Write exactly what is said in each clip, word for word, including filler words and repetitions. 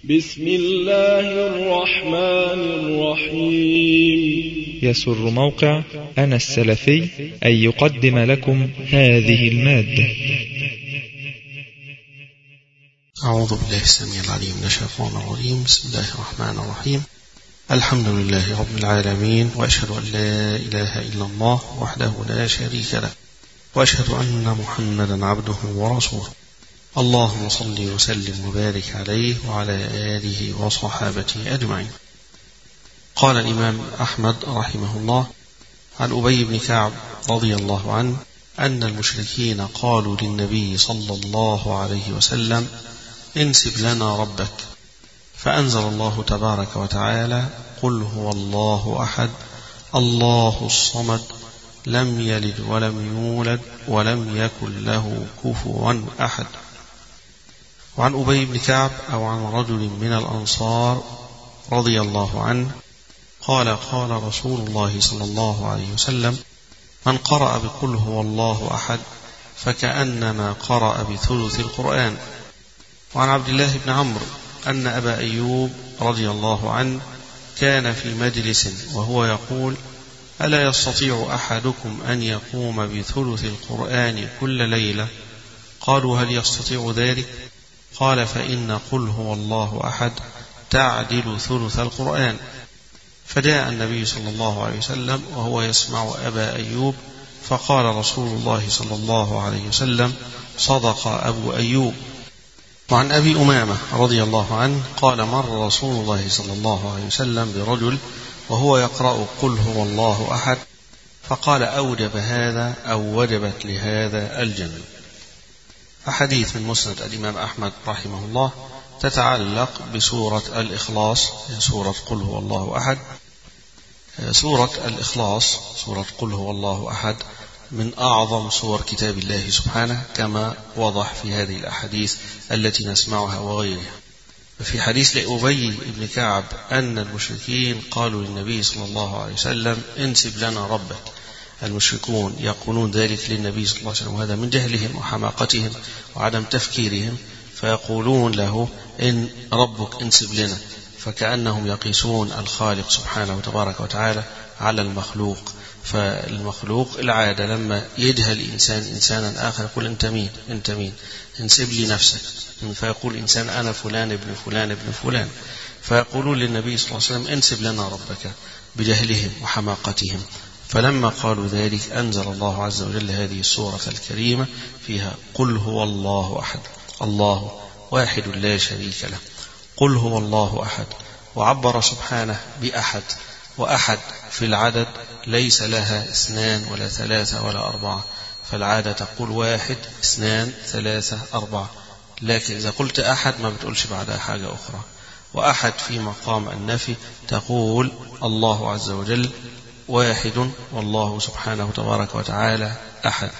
بسم الله الرحمن الرحيم. يسر موقع أنا السلفي أن يقدم لكم هذه المادة. أعوذ بالله السميع العليم من الشيطان الرجيم. بسم الله الرحمن الرحيم. الحمد لله رب العالمين، وأشهد أن لا إله إلا الله وحده لا شريك له، وأشهد أن محمدا عبده ورسوله. اللهم صل وسلم وبارك عليه وعلى آله وصحابته أجمعين. قال الإمام أحمد رحمه الله عن أبي بن كعب رضي الله عنه أن المشركين قالوا للنبي صلى الله عليه وسلم: انسب لنا ربك، فأنزل الله تبارك وتعالى: قل هو الله أحد الله الصمد لم يلد ولم يولد ولم يكن له كفوا أحد. وعن أبي بن كعب أو عن رجل من الأنصار رضي الله عنه قال: قال رسول الله صلى الله عليه وسلم: من قرأ بقل هو الله أحد فكأنما قرأ بثلث القرآن. وعن عبد الله بن عمرو أن أبا أيوب رضي الله عنه كان في مجلس وهو يقول: ألا يستطيع أحدكم أن يقوم بثلث القرآن كل ليلة؟ قالوا: هل يستطيع ذلك؟ قال: فإن قل هو الله أحد تعدل ثلث القرآن. فجاء النبي صلى الله عليه وسلم وهو يسمع أبا أيوب، فقال رسول الله صلى الله عليه وسلم: صدق أبو أيوب. وعن أبي أمامة رضي الله عنه قال: مر رسول الله صلى الله عليه وسلم برجل وهو يقرأ قل هو الله أحد، فقال: أوجب هذا أو وجبت لهذا الجنة. أحاديث من مسند الإمام أحمد رحمه الله تتعلق بسورة الإخلاص، سورة قل هو الله أحد. سورة الإخلاص، سورة قل هو الله أحد، من أعظم سور كتاب الله سبحانه، كما وضح في هذه الأحاديث التي نسمعها وغيرها. في حديث لأبي بن كعب أن المشركين قالوا للنبي صلى الله عليه وسلم: انسب لنا ربك. المشركون يقولون ذلك للنبي صلى الله عليه وسلم، وهذا من جهلهم وحماقتهم وعدم تفكيرهم، فيقولون له: إن ربك انسب لنا، فكأنهم يقيسون الخالق سبحانه وتبارك وتعالى على المخلوق. فالمخلوق العادة لما يجهل الإنسان إنسانا آخر يقول: أنت مين؟ أنت مين؟ انسب لي نفسك. فيقول الإنسان: أنا فلان ابن فلان ابن فلان. فيقولون للنبي صلى الله عليه وسلم: انسب لنا ربك، بجهلهم وحماقتهم. فلما قالوا ذلك أنزل الله عز وجل هذه السورة الكريمة فيها: قل هو الله أحد الله واحد لا شريك له. قل هو الله أحد، وعبر سبحانه بأحد، وأحد في العدد ليس لها اثنان ولا ثلاثة ولا أربعة، فالعادة تقول واحد اثنان ثلاثة أربعة، لكن إذا قلت أحد ما بتقولش بعدها حاجة أخرى. وأحد في مقام النفي تقول الله عز وجل واحد، والله سبحانه تبارك وتعالى أحد.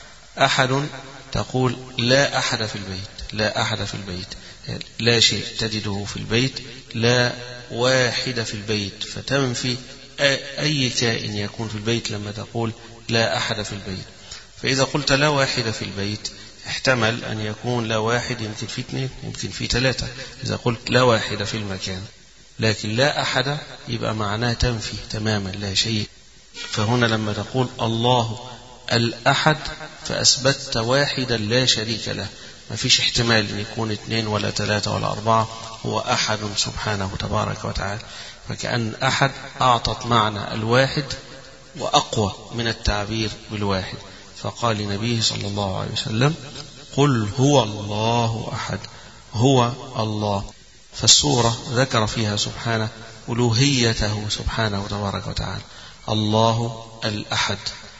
أحد تقول لا أحد في البيت، لا أحد في البيت، لا شيء تجده في البيت، لا واحد في البيت، فتنفي أي كائن يكون في البيت لما تقول لا أحد في البيت. فإذا قلت لا واحد في البيت احتمل أن يكون لا واحد يمكن في اثنين يمكن في ثلاثة، إذا قلت لا واحد في المكان. لكن لا أحد يبقى معناه تنفي تماما لا شيء. فهنا لما تقول الله الأحد فأثبتت واحدا لا شريك له، ما فيش احتمال أن يكون اثنين ولا ثلاثة ولا أربعة، هو أحد سبحانه تبارك وتعالى. فكأن أحد أعطت معنى الواحد وأقوى من التعبير بالواحد. فقال لنبيه صلى الله عليه وسلم: قل هو الله أحد، هو الله. فالسورة ذكر فيها سبحانه ألوهيته سبحانه تبارك وتعالى، الله الأحد،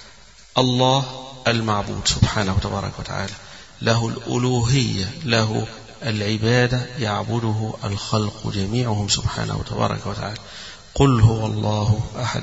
الله المعبود سبحانه تبارك وتعالى، له الألوهية، له العبادة، يعبده الخلق جميعهم سبحانه تبارك وتعالى. قل هو الله أحد.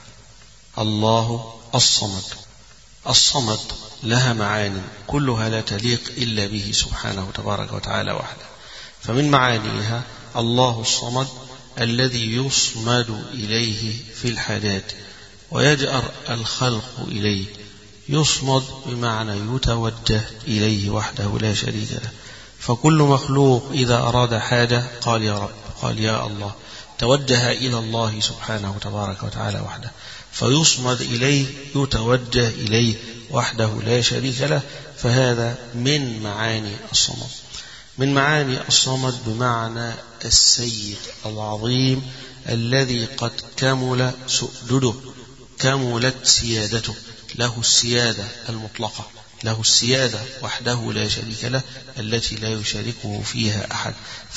الله الصمد. الصمد لها معاني كلها لا تليق إلا به سبحانه تبارك وتعالى وحده. فمن معانيها الله الصمد الذي يصمد إليه في الحاجات ويجأر الخلق إليه. يصمد بمعنى يتوجه إليه وحده لا شريك له، فكل مخلوق إذا أراد حاجة قال يا رب، قال يا الله، توجه إلى الله سبحانه تبارك وتعالى وحده، فيصمد إليه، يتوجه إليه وحده لا شريك له. فهذا من معاني الصمد. من معاني الصمد بمعنى السيد العظيم الذي قد كمل سؤدده، كملت سيادته، له السيادة المطلقة، له السيادة وحده لا شريك له التي لا يشاركه فيها أحد.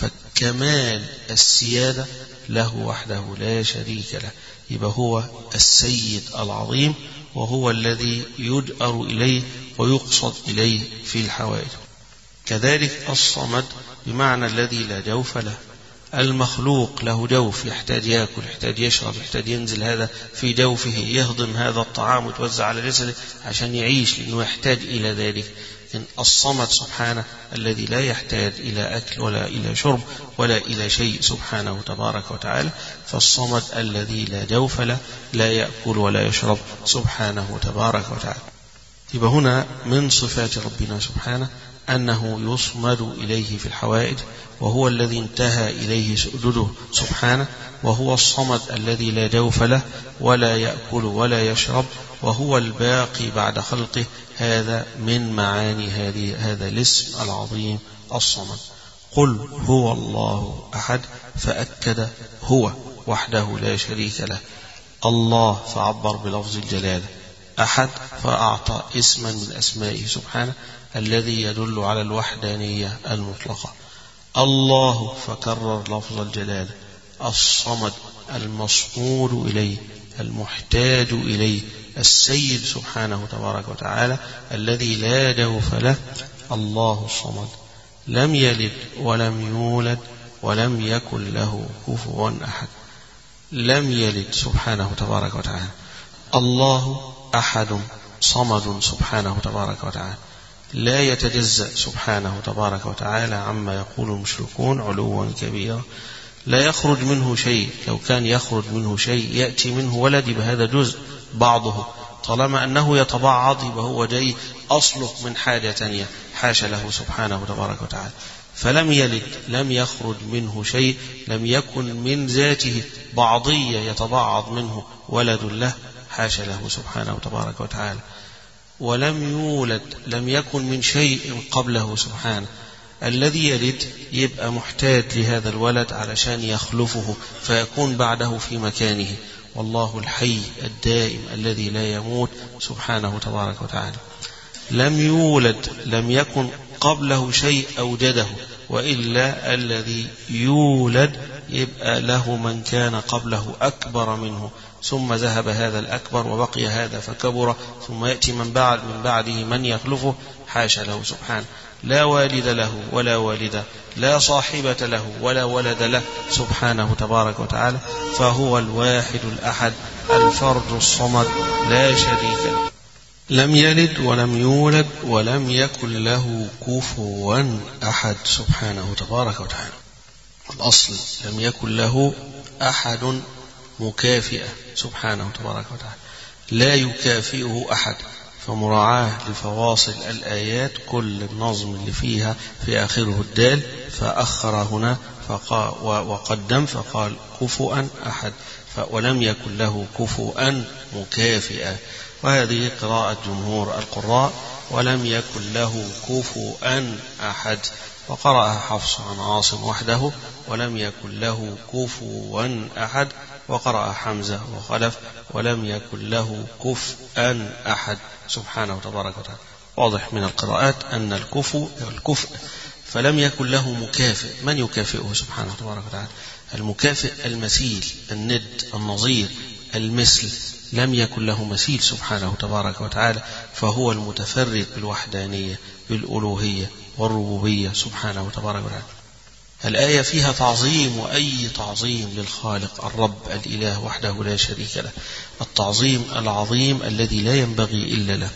فكمال السيادة له وحده لا شريك له، يبقى هو السيد العظيم، وهو الذي يجأر إليه ويقصد إليه في الحوائج. كذلك الصمد بمعنى الذي لا جوف له. المخلوق له جوف، يحتاج يأكل، يحتاج يشرب، يحتاج ينزل هذا في جوفه، يهضم هذا الطعام ويتوزع على جسده عشان يعيش، لأنه يحتاج إلى ذلك. إن الصمد سبحانه الذي لا يحتاج إلى أكل ولا إلى شرب ولا إلى شيء سبحانه تبارك وتعالى. فالصمد الذي لا جوف له، لا يأكل ولا يشرب سبحانه تبارك وتعالى. يبقى هنا من صفات ربنا سبحانه أنه يصمد إليه في الحوائج، وهو الذي انتهى إليه سؤدده سبحانه، وهو الصمد الذي لا جوف له ولا يأكل ولا يشرب، وهو الباقي بعد خلقه. هذا من معاني هذه هذا الاسم العظيم الصمد. قل هو الله أحد، فأكد هو وحده لا شريك له. الله فعبر بلفظ الجلالة. أحد فأعطى اسما من أسمائه سبحانه الذي يدل على الوحدانية المطلقة. الله فكرر لفظ الجلالة. الصمد المصمود إليه، المحتاج إليه، السيد سبحانه تبارك وتعالى الذي لا جوف له. الله الصمد لم يلد ولم يولد ولم يكن له كفوا أحد. لم يلد سبحانه تبارك وتعالى. الله أحد صمد سبحانه تبارك وتعالى، لا يتجزأ سبحانه تبارك وتعالى عما يقول المشركون علوا كبيرا. لا يخرج منه شيء، لو كان يخرج منه شيء يأتي منه ولد بهذا جزء بعضه، طالما أنه يتبعض يبقى هو جاي أصله من حاجة تانية، حاشا له سبحانه تبارك وتعالى. فلم يلد، لم يخرج منه شيء، لم يكن من ذاته بعضية يتبعض منه ولد له، حاشا له سبحانه تبارك وتعالى. ولم يولد، لم يكن من شيء قبله سبحانه. الذي يلد يبقى محتاج لهذا الولد علشان يخلفه فيكون بعده في مكانه. والله الحي الدائم الذي لا يموت سبحانه تبارك وتعالى. لم يولد، لم يكن قبله شيء أوجده، وإلا الذي يولد يبقى له من كان قبله أكبر منه، ثم ذهب هذا الأكبر وبقي هذا فكبر، ثم يأتي من بعد من بعده من يخلفه، حاشا له سبحانه. لا والد له ولا والدة، لا صاحبة له ولا ولد له سبحانه تبارك وتعالى. فهو الواحد الأحد الفرد الصمد لا شريك له. لم يلد ولم يولد ولم يكن له كفوا أحد سبحانه تبارك وتعالى. الأصل لم يكن له أحد مكافئة سبحانه تبارك وتعالى، لا يكافئه أحد. فمراعاة لفواصل الآيات، كل النظم اللي فيها في آخره الدال، فأخر هنا فقال وقدم فقال كفوا أحد، ولم يكن له كفوا مكافئا. وهذه قراءة جمهور القراء، ولم يكن له كفوا أحد. وقرأها حفص عن عاصم وحده، ولم يكن له كفوا أحد. وقرأ حمزة وخلف، ولم يكن له كفءا أحد سبحانه تبارك وتعالى. واضح من القراءات أن الكفء الكفء، فلم يكن له مكافئ. من يكافئه سبحانه تبارك وتعالى؟ المكافئ المثيل، الند، النظير، المثل. لم يكن له مثيل سبحانه تبارك وتعالى، فهو المتفرد بالوحدانية بالألوهية والربوبية سبحانه تبارك وتعالى. الآية فيها تعظيم، وأي تعظيم للخالق الرب الإله وحده لا شريك له، التعظيم العظيم الذي لا ينبغي إلا له.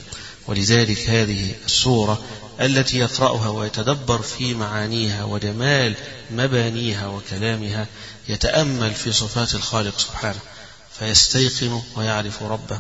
ولذلك هذه السورة التي يقرأها ويتدبر في معانيها وجمال مبانيها وكلامها يتأمل في صفات الخالق سبحانه، فيستيقن ويعرف ربه،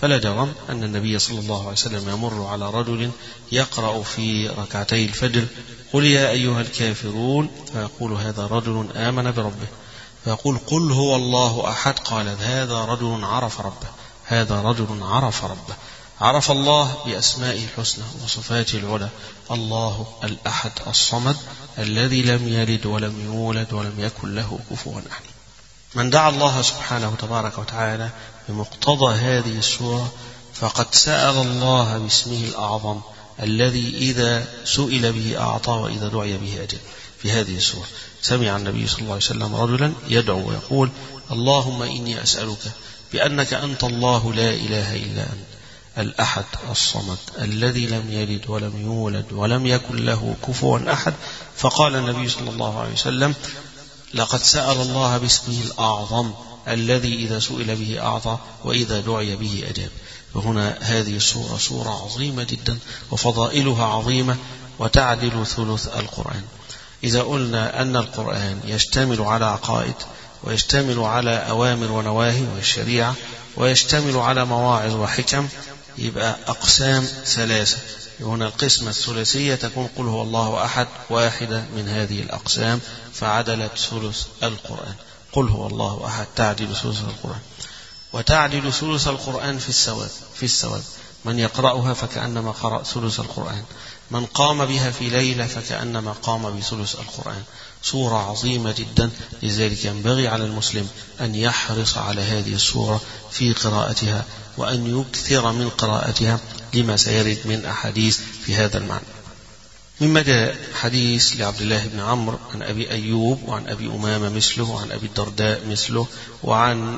فلا جرم أن النبي صلى الله عليه وسلم يمر على رجل يقرأ في ركعتي الفجر قل يا أيها الكافرون، فيقول هذا رجل آمن بربه، فيقول قل هو الله أحد، قال هذا رجل عرف ربه، هذا رجل عرف ربه، عرف الله بأسمائه الحسنى وصفاته العلى، الله الأحد الصمد الذي لم يلد ولم يولد ولم يكن له كفوا أحد. من دعا الله سبحانه تبارك وتعالى بمقتضى هذه السورة فقد سأل الله باسمه الأعظم الذي إذا سئل به أعطى وإذا دعي به أجاب. في هذه السورة سمع النبي صلى الله عليه وسلم رجلا يدعو ويقول اللهم إني أسألك بأنك أنت الله لا إله إلا أنت الأحد الصمد الذي لم يلد ولم يولد ولم يكن له كفوا أحد. فقال النبي صلى الله عليه وسلم لقد سأل الله باسمه الأعظم الذي إذا سئل به أعطى وإذا دعي به أجاب. وهنا هذه السورة سورة عظيمة جدا وفضائلها عظيمة وتعدل ثلث القرآن. إذا قلنا أن القرآن يشتمل على عقائد ويشتمل على أوامر ونواهي والشريعة ويشتمل على مواعظ وحكم، يبقى أقسام ثلاثة. هنا القسمة الثلاثية تكون قل هو الله أحد واحدة من هذه الأقسام فعدلت ثلث القرآن. قل هو الله أحد تعدل ثلث القرآن، وتعدل ثلث القرآن في الثواب في الثواب من يقرأها فكأنما قرأ ثلث القرآن، من قام بها في ليلة فكأنما قام بثلث القرآن. سورة عظيمة جدا، لذلك ينبغي على المسلم أن يحرص على هذه السورة في قراءتها وأن يكثر من قراءتها لما سيرد من أحاديث في هذا المعنى. مما جاء حديث لعبد الله بن عمرو عن أبي أيوب وعن أبي أمامة مثله وعن أبي الدرداء مثله وعن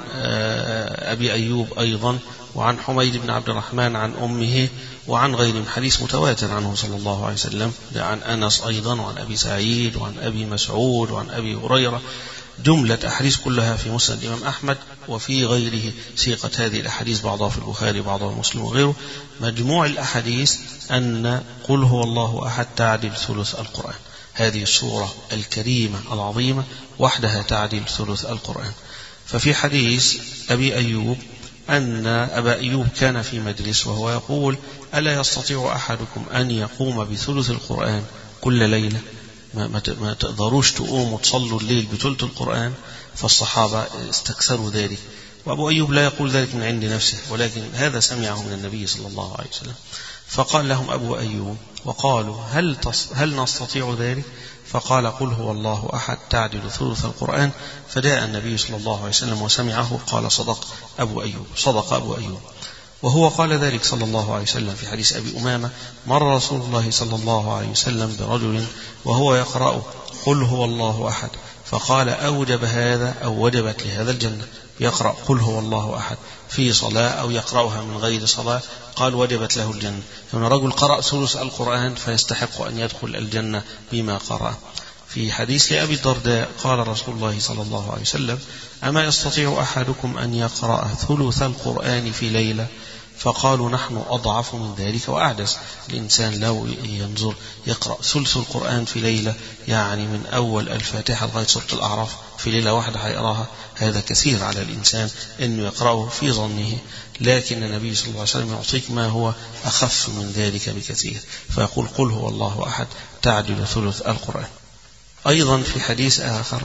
أبي أيوب أيضا وعن حميد بن عبد الرحمن عن أمه وعن غيرهم، حديث متواتر عنه صلى الله عليه وسلم، عن أنس أيضا وعن أبي سعيد وعن أبي مسعود وعن أبي هريرة، جملة أحاديث كلها في مسند الإمام أحمد وفي غيره سيقة هذه الأحاديث بعضها في البخاري بعضها في مسلم وغيره. مجموع الأحاديث أن قل هو الله أحد تعدل ثلث القرآن. هذه السورة الكريمة العظيمة وحدها تعدل ثلث القرآن. ففي حديث أبي أيوب أن أبا أيوب كان في مجلس وهو يقول ألا يستطيع أحدكم أن يقوم بثلث القرآن كل ليلة؟ ما تقدروش تقوموا تصلوا الليل بثلث القرآن؟ فالصحابة استكثروا ذلك، وأبو أيوب لا يقول ذلك من عند نفسه ولكن هذا سمعه من النبي صلى الله عليه وسلم. فقال لهم أبو أيوب وقالوا هل, تص... هل نستطيع ذلك؟ فقال قل هو الله أحد تعدل ثلث القرآن. فجاء النبي صلى الله عليه وسلم وسمعه قال صدق أبو أيوب صدق أبو أيوب. وهو قال ذلك صلى الله عليه وسلم في حديث أبي أمامة مر رسول الله صلى الله عليه وسلم برجل وهو يقرأ قل هو الله أحد فقال أوجب هذا أو وجبت لهذا الجنة. يقرأ قل هو الله أحد في صلاة أو يقرأها من غير صلاة قال وجبت له الجنة. هنا رجل قرأ ثلث القرآن فيستحق أن يدخل الجنة بما قرأ. في حديث لأبي الدرداء قال رسول الله صلى الله عليه وسلم أما يستطيع أحدكم أن يقرأ ثلث القرآن في ليلة؟ فقالوا نحن أضعف من ذلك وأعجز. الإنسان لو ينظر يقرأ ثلث القرآن في ليلة، يعني من أول الفاتحة لغاية سورة الأعراف في ليلة واحدة هيقراها، هذا كثير على الإنسان أنه يقرأه في ظنه، لكن النبي صلى الله عليه وسلم يعطيك ما هو أخف من ذلك بكثير، فيقول قل هو الله أحد تعدل ثلث القرآن. أيضا في حديث آخر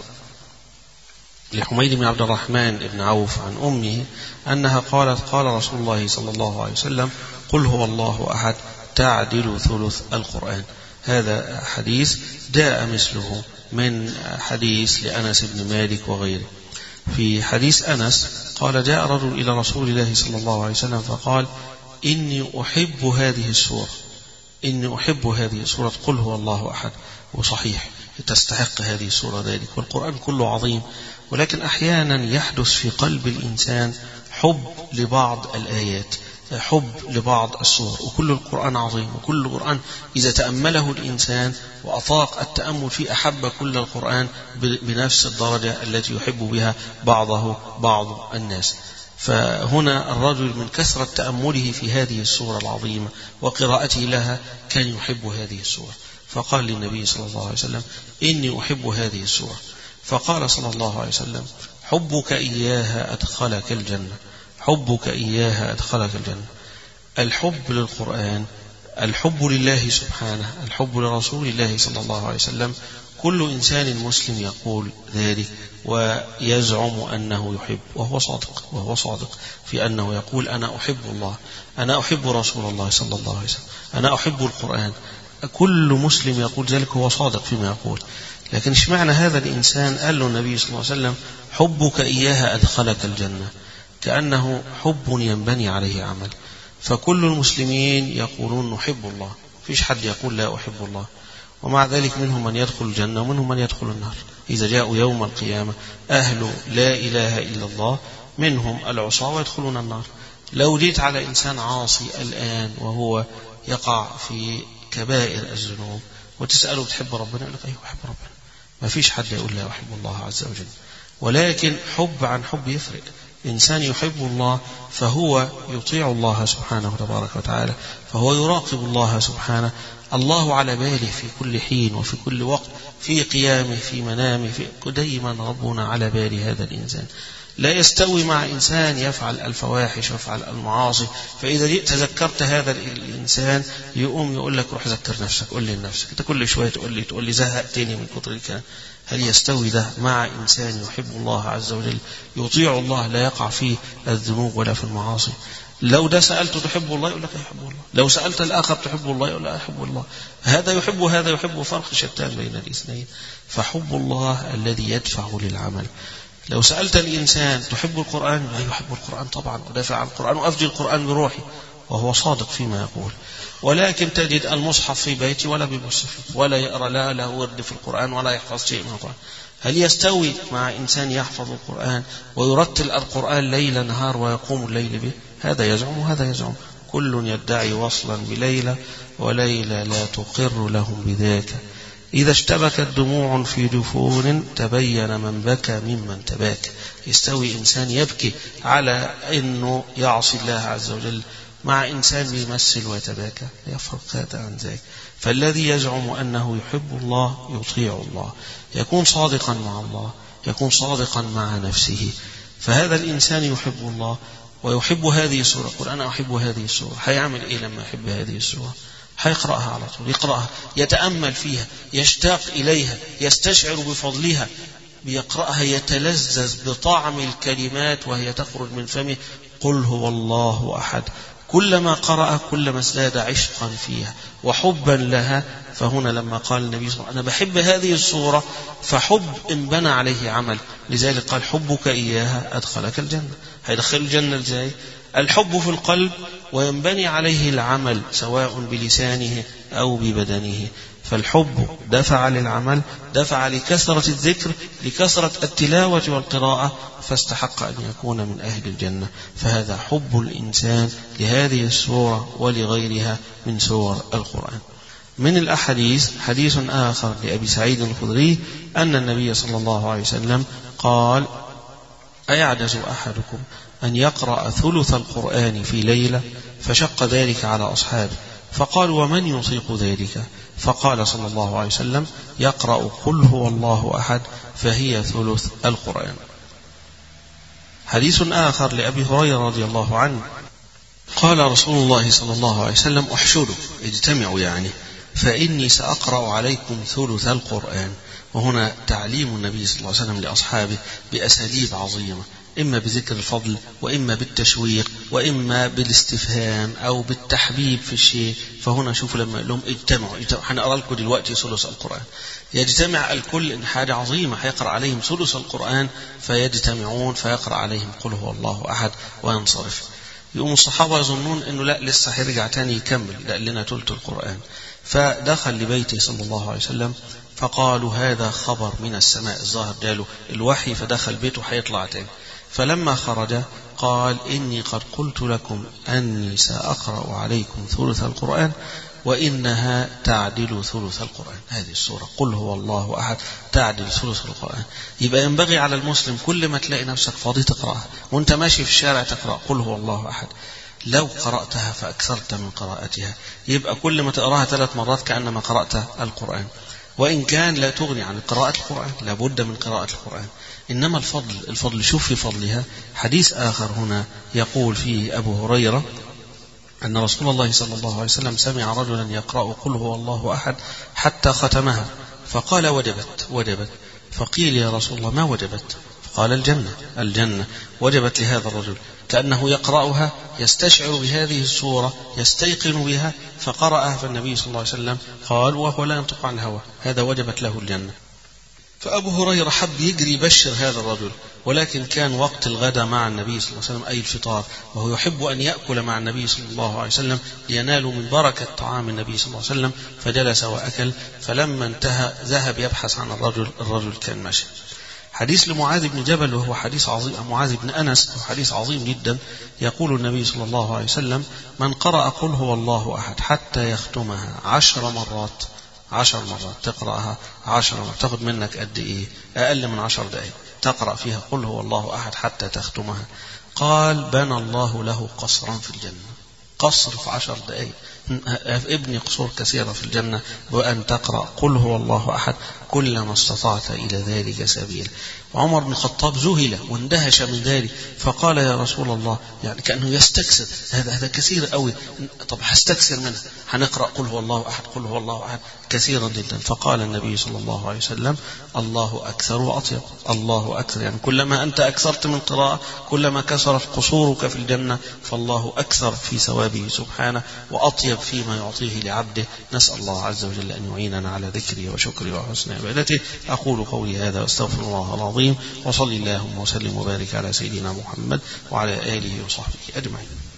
لحميد بن عبد الرحمن بن عوف عن أمه أنها قالت قال رسول الله صلى الله عليه وسلم قل هو الله أحد تعدل ثلث القرآن. هذا حديث جاء مثله من حديث لأنس بن مالك وغيره. في حديث أنس قال جاء رجل إلى رسول الله صلى الله عليه وسلم فقال إني أحب هذه السورة إني أحب هذه السورة قل هو الله أحد. وصحيح تستحق هذه السورة ذلك، والقرآن كله عظيم، ولكن أحيانا يحدث في قلب الإنسان حب لبعض الآيات، حب لبعض السور، وكل القرآن عظيم، وكل القرآن إذا تأمله الإنسان وأطاق التأمل فيه أحب كل القرآن بنفس الدرجة التي يحب بها بعضه بعض الناس. فهنا الرجل من كثرة تأمله في هذه السورة العظيمة وقراءته لها كان يحب هذه السورة، فقال للنبي صلى الله عليه وسلم إني أحب هذه السورة. فقال صلى الله عليه وسلم حبك إياها أدخلك الجنة، حبك إياها أدخلك الجنة. الحب للقرآن، الحب لله سبحانه، الحب لرسول الله صلى الله عليه وسلم، كل إنسان مسلم يقول ذلك ويزعم أنه يحب، وهو صادق وهو صادق في أنه يقول أنا أحب الله، أنا أحب رسول الله صلى الله عليه وسلم، أنا أحب القرآن. كل مسلم يقول ذلك، هو صادق فيما يقول. لكن اشمعنى هذا الإنسان قال له النبي صلى الله عليه وسلم حبك إياها أدخلك الجنة، كأنه حب ينبني عليه عمل. فكل المسلمين يقولون نحب الله، فيش حد يقول لا أحب الله، ومع ذلك منهم من يدخل الجنة ومنهم من يدخل النار. إذا جاءوا يوم القيامة أهل لا إله إلا الله منهم العصاة ويدخلون النار. لو جيت على إنسان عاصي الآن وهو يقع في كبائر الذنوب وتسأله بتحب ربنا، يقول لك أيوه أحب ربنا. ما فيش حد يقول لا أحب الله عز وجل. ولكن حب عن حب يفرق. إنسان يحب الله فهو يطيع الله سبحانه تبارك وتعالى، فهو يراقب الله سبحانه، الله على باله في كل حين وفي كل وقت، في قيامه في منامه، في دايما ربنا على بال هذا الإنسان. لا يستوي مع إنسان يفعل الفواحش ويفعل المعاصي، فإذا جئت تذكرت هذا الإنسان يقوم يقول لك روح ذكر نفسك، قول لي لنفسك. أنت كل شوية تقول لي تقول لي زهقتني من كتر الكلام. هل يستوي ده مع إنسان يحب الله عز وجل، يطيع الله، لا يقع فيه الذنوب ولا في المعاصي؟ لو ده سألته تحب الله يقول لك يحب الله، لو سألت الآخر تحب الله يقول لا يحب الله. هذا يحب هذا يحب، فرق شتان بين الاثنين. فحب الله الذي يدفع للعمل. لو سألت الإنسان تحب القرآن، لا يحب القرآن طبعا، ودافع عن القرآن وأفجي القرآن بروحي، وهو صادق فيما يقول. ولكن تجد المصحف في بيتي ولا بيبص فيه ولا يقرأ، لا له ورد في القرآن ولا يحفظ شيء من القرآن. هل يستوي مع إنسان يحفظ القرآن ويرتل القرآن ليل نهار ويقوم الليل به؟ هذا يزعم وهذا يزعم. كل يدعي وصلا بليلى وليلى لا تقر لهم بذاك. إذا اشتبكت دموع في جفون تبين من بكى ممن تباك. يستوي إنسان يبكي على أنه يعصي الله عز وجل مع إنسان بيمثل ويتباكى؟ يفرق هذا عن ذاك. فالذي يزعم أنه يحب الله يطيع الله، يكون صادقا مع الله، يكون صادقا مع نفسه. فهذا الإنسان يحب الله ويحب هذه السورة، يقول أنا أحب هذه السورة. هيعمل إيه لما يحب هذه السورة؟ هيقرأها على طول، يقرأها، يتأمل فيها، يشتاق إليها، يستشعر بفضلها، بيقرأها يتلذذ بطعم الكلمات وهي تخرج من فمه. قل هو الله أحد. كلما قرأ كلما ازداد عشقا فيها وحبا لها. فهنا لما قال النبي صلى الله عليه وسلم أنا بحب هذه السورة، فحب انبنى عليه عمل. لذلك قال حبك إياها أدخلك الجنة. هيدخل الجنة ازاي؟ الحب في القلب وينبني عليه العمل سواء بلسانه أو ببدنه. فالحب دفع للعمل، دفع لكثرة الذكر، لكثرة التلاوة والقراءة، فاستحق أن يكون من أهل الجنة. فهذا حب الإنسان لهذه السورة ولغيرها من سور القرآن. من الأحاديث حديث آخر لأبي سعيد الخدري أن النبي صلى الله عليه وسلم قال أيعجز أحدكم أن يقرأ ثلث القرآن في ليلة؟ فشق ذلك على أصحابه فقالوا ومن يطيق ذلك؟ فقال صلى الله عليه وسلم يقرأ قل هو الله أحد فهي ثلث القرآن. حديث آخر لأبي هريرة رضي الله عنه قال رسول الله صلى الله عليه وسلم احشدوا، اجتمعوا يعني، فإني سأقرأ عليكم ثلث القرآن. وهنا تعليم النبي صلى الله عليه وسلم لأصحابه بأساليب عظيمة، إما بذكر الفضل وإما بالتشويق وإما بالاستفهام أو بالتحبيب في الشيء. فهنا شوفوا لما لهم اجتمعوا، هنقرأ لكم دلوقتي ثلث القرآن، يجتمع الكل إن حاجة عظيمة هيقرأ عليهم ثلث القرآن، فيجتمعون فيقرأ عليهم قل هو الله أحد وينصرف. يقوم الصحابة يظنون إنه لا لسه هيرجع تاني يكمل، لا لنا ثلث القرآن. فدخل لبيته صلى الله عليه وسلم فقالوا هذا خبر من السماء، الظاهر جاله الوحي فدخل بيته هيطلع تاني. فلما خرج قال إني قد قلت لكم أني سأقرأ عليكم ثلث القرآن وإنها تعدل ثلث القرآن. هذه السورة قل هو الله أحد تعدل ثلث القرآن. يبقى ينبغي على المسلم كل ما تلاقي نفسك فاضي تقرأها، وانت ماشي في الشارع تقرأ قل هو الله أحد. لو قرأتها فأكثرت من قراءتها يبقى كل ما تقرأها ثلاث مرات كأنما قرأت القرآن. وإن كان لا تغني عن قراءة القرآن، لابد من قراءة القرآن. إنما الفضل الفضل شوف في فضلها حديث آخر هنا يقول فيه أبو هريرة أن رسول الله صلى الله عليه وسلم سمع رجلا يقرأ قل هو الله أحد حتى ختمها فقال وجبت وجبت. فقيل يا رسول الله ما وجبت؟ قال الجنة الجنة وجبت لهذا الرجل، كأنه يقرأها يستشعر بهذه السورة يستيقن بها فقرأها، فالنبي صلى الله عليه وسلم قال وهو لا ينطق عن الهوى هذا وجبت له الجنة. فأبو هريرة حب يجري يبشر هذا الرجل، ولكن كان وقت الغداء مع النبي صلى الله عليه وسلم أي الفطار، وهو يحب أن يأكل مع النبي صلى الله عليه وسلم لينالوا من بركة طعام النبي صلى الله عليه وسلم، فجلس وأكل. فلما انتهى ذهب يبحث عن الرجل، الرجل كان ماشي. حديث لمعاذ بن جبل وهو حديث عظيم، معاذ بن أنس حديث عظيم جدا. يقول النبي صلى الله عليه وسلم من قرأ قل هو الله أحد حتى يختمها عشر مرات عشر مرات تقرأها عشر مرات تأخذ منك قد إيه؟ أقل من عشر دقائق تقرأ فيها قل هو الله أحد حتى تختمها. قال بنى الله له قصرا في الجنة، قصر في عشر دقائق. ابني قصور كثيرة في الجنة وأن تقرأ قل هو الله أحد كلما استطعت إلى ذلك سبيل. وعمر بن الخطاب ذهل واندهش من ذلك فقال يا رسول الله، يعني كأنه يستكثر، هذا هذا كثير قوي، طب هستكثر منه، هنقرأ قل هو الله أحد قل هو الله أحد كثيرا جدا. فقال النبي صلى الله عليه وسلم الله أكثر وأطيب، الله أكثر، يعني كلما أنت أكثرت من قراءة كلما كثرت قصورك في الجنة، فالله أكثر في ثوابه سبحانه وأطيب فيما يعطيه لعبده. نسأل الله عز وجل أن يعيننا على ذكره وشكره وحسن عبادته. أقول قولي هذا واستغفر الله العظيم، وصلي اللهم وسلم وبارك على سيدنا محمد وعلى آله وصحبه أجمعين.